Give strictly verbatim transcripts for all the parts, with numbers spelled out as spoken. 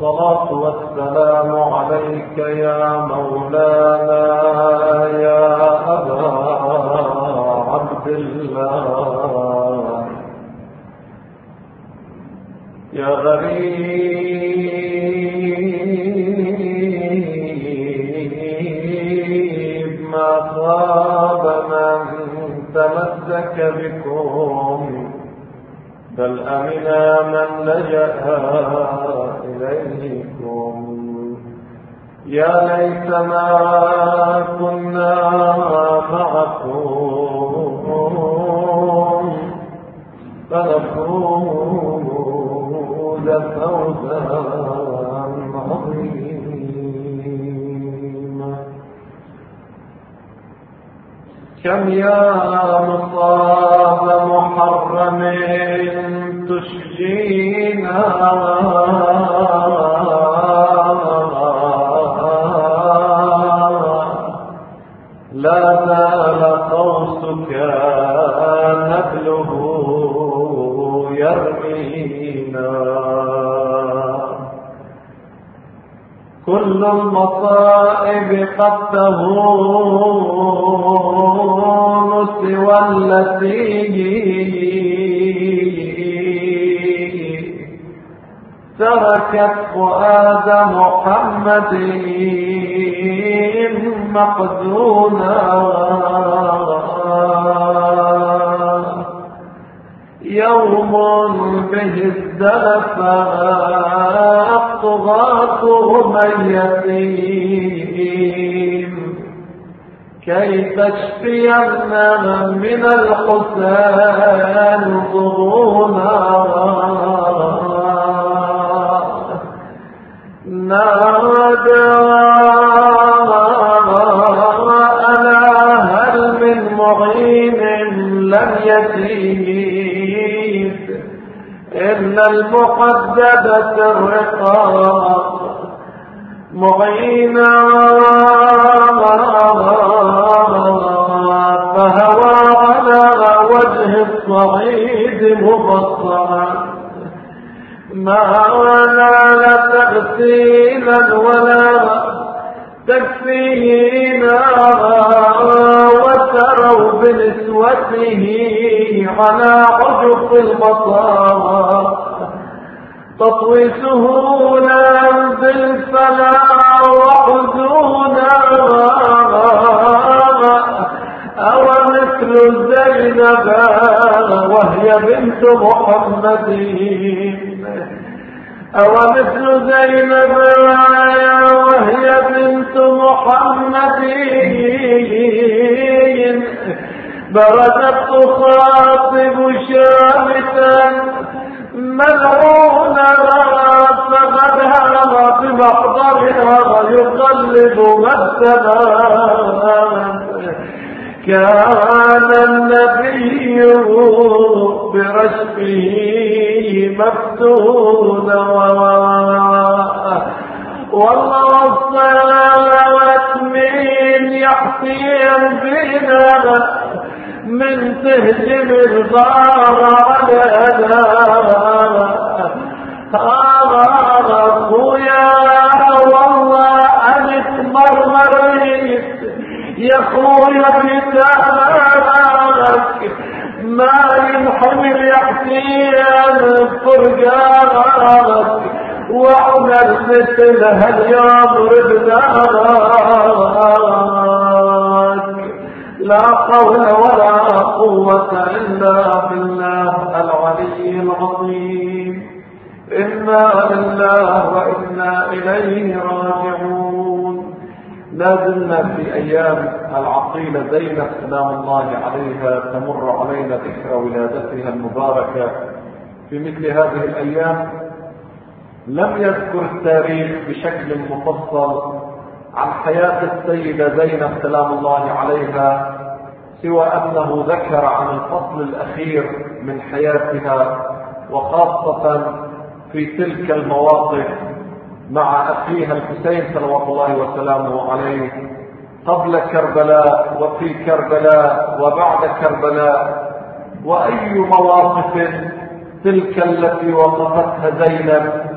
والصلاة والسلام عليك يا مولانا يا أبا عبد الله. يا غريب ما خاب من تمسك بكم، بل أمنا من لجأ إليكم. يا ليتنا كنا معكم فنفوز فوزا عظيما. كم يا مصاب محرم تشجينا، لا زال قوسك نبله يرمينا. كل المصائب قد تهون سوى التي تركت فؤاد محمد مقدونا. يوم به ازدلف الطغاة ميتين، كي تشفينا من الحسين ظهورنا. نادى ألا هل من معين لم يزيد إلا المقددة الرقاب معينا. فهوى على وجه الصعيد مبصرا، ما نال تغسيلا ولا تكفينا. وتروا بنسوته على عجق المطار تطوي سهولا بالفلا وحزونا. أو مثل زينب وهي بنت محمد، أو مثل زينب وهي بنت محمد برزت تخاطب شامتا ملعونا. فقد هرم بمحضرها ويقلب مكتبا. كان النبي برشفه مفتونا، والله وصلت من يحسين بنا من تهجم الغار علينا. هذا أخويا والله أنت مرمريت يا خويا بتاعك، ما ينحمل يحسين فرقانك. وعمر مثل هاليوم ردناك. لا حول ولا قوة إلا بالله العلي العظيم. إنا لله وإنا إليه راجعون. لا زلنا في أيام العقيلة زينب سلام الله عليها، تمر علينا ذكرى ولادتها المباركة. في مثل هذه الأيام لم يذكر التاريخ بشكل مفصل عن حياة السيدة زينب سلام الله عليها، سوى أنه ذكر عن الفصل الأخير من حياتها، وخاصة في تلك المواقف مع أخيها الحسين صلوات الله وسلامه عليه قبل كربلاء وفي كربلاء وبعد كربلاء. وأي مواقف تلك التي وقفتها زينب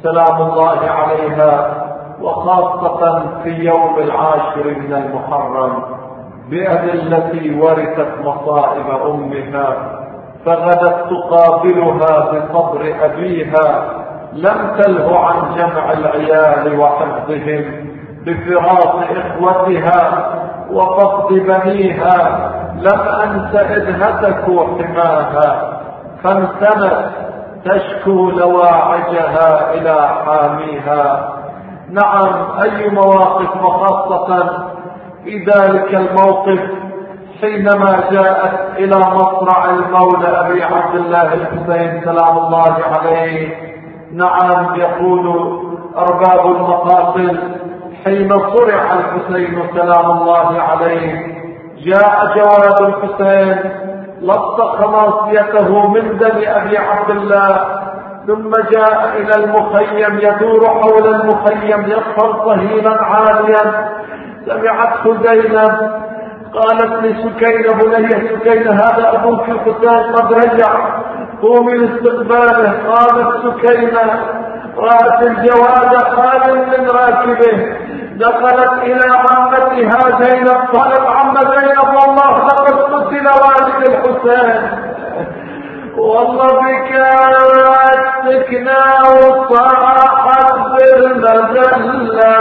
سلام الله عليها، وخاصة في يوم العاشر من المحرم بأدلة ورثت مصائب أمها، فغدت تقابلها بصبر أبيها، لم تله عن جمع العيال وحفظهم، بفراق إخوتها وفقد بنيها، لم أنس إذ هتكوا حماها، فامتنت تشكو لواعجها إلى حاميها. نعم، أي مواقف، وخاصة في ذلك الموقف حينما جاءت إلى مصرع المولى أبي عبد الله الحسين سلام الله عليه. نعم، يقول أرباب المقاصد حين صرع الحسين سلام الله عليه جاء جواد الحسين لصق ناصيته من دم أبي عبد الله، ثم جاء إلى المخيم يدور حول المخيم يصفر صهيلا عاليا. سمعته زينب قالت لسكينة: بني سكينة، هذا أبوك الحسين قد رجع، قومي لاستقباله. قامت سكينة، رأت الجواد خال من راكبه، دخلت إلى عمتها زينب قالت: عم زينب، والله لقد قتل والد الحسين، والله بك سكنا وصاحت بالمذلة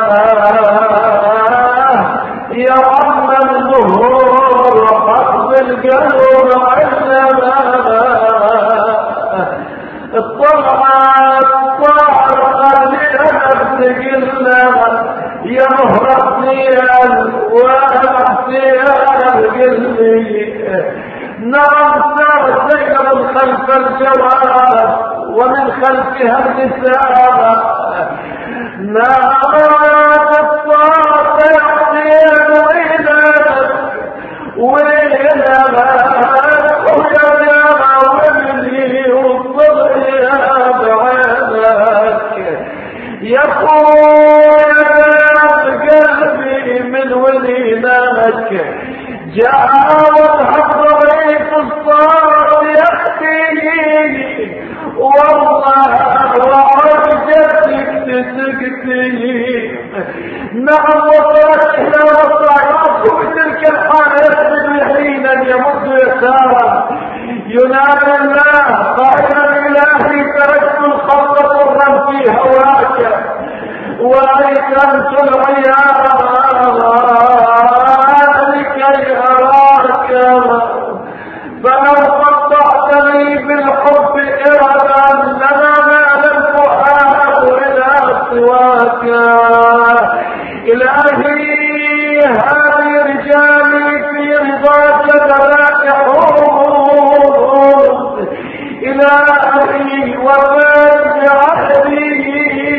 يا عم الظهور حظ القلب علما الطلعات صار لنفسك الله يا مهرسيا وأحسيا قلبي. نعم، سار زينب خلف الجواد ومن خلفها النساء، نعم الصوت يحسين وينك وينك ويا ومني والصبر يا بعينك يا خويا قلبي من ولينك. جاء والحق ريف الصوت يحكيني والله وعجتك تسكتي. نعم، وصلت إلى وصاياته بتلك الحالة يسجد حينا يمد يسارا ينادي الله قائلا: إلهي تركت الخلق طرا في هواك وأيقنت العيال لكي أراك، فلو قطعتني بالحب إردا لما مال الفؤاد إلى سواك. إلهي هذه رجالي في رضاك ذبائحهم، إلهي وفات بعهدي،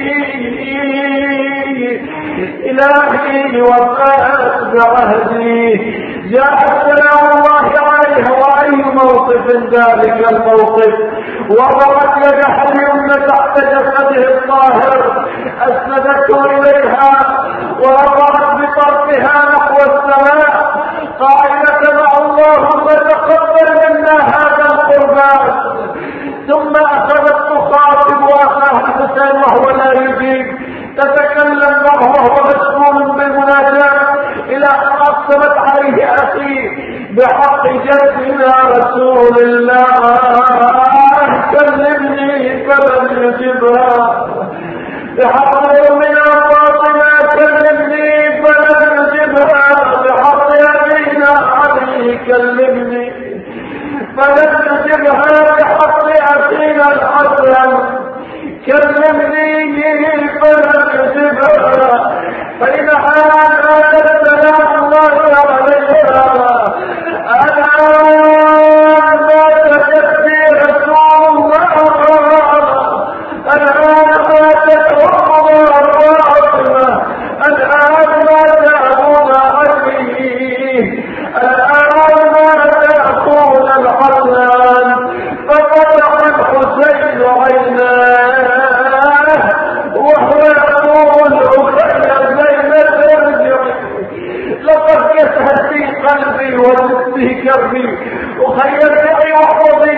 إلهي وفات بعهدي. جاء سلام الله عليه، وأي موقف ذلك الموقف، وضعت يدها اليمنى تحت جسده الطاهر أسندته إليها ورفعت بطرفها نحو السماء قائلة: مع اللهم تقبل منا هذا القربان. ثم أخذت تخاطب أخاها الحسين وهو لا يجيب، تتكلم معه وهو مشغول بالمناجاة، إلى أن أقسمت عليه أخي بحق جدنا رسول الله: كلمني، فلم يجبها. بحق أمنا فاطمة: كلمني، فلم يجبها. بحق أبينا علي: كلمني، فلم يجبها. بحق أخينا الحسن: كلمني، فلم يجبها. فإن هذا سلام الله عليها الآن ماتت في رسول الله، الآن ماتت أمنا فاطمة، الآن مات أبونا علي، الآن مات أخونا الحسن. ففتح الحسين عيناه وهو يقول: أخي زينب ارجعي، لقد يسهل في قلبي وتسبي كربي، أخي ارجعي واحفظي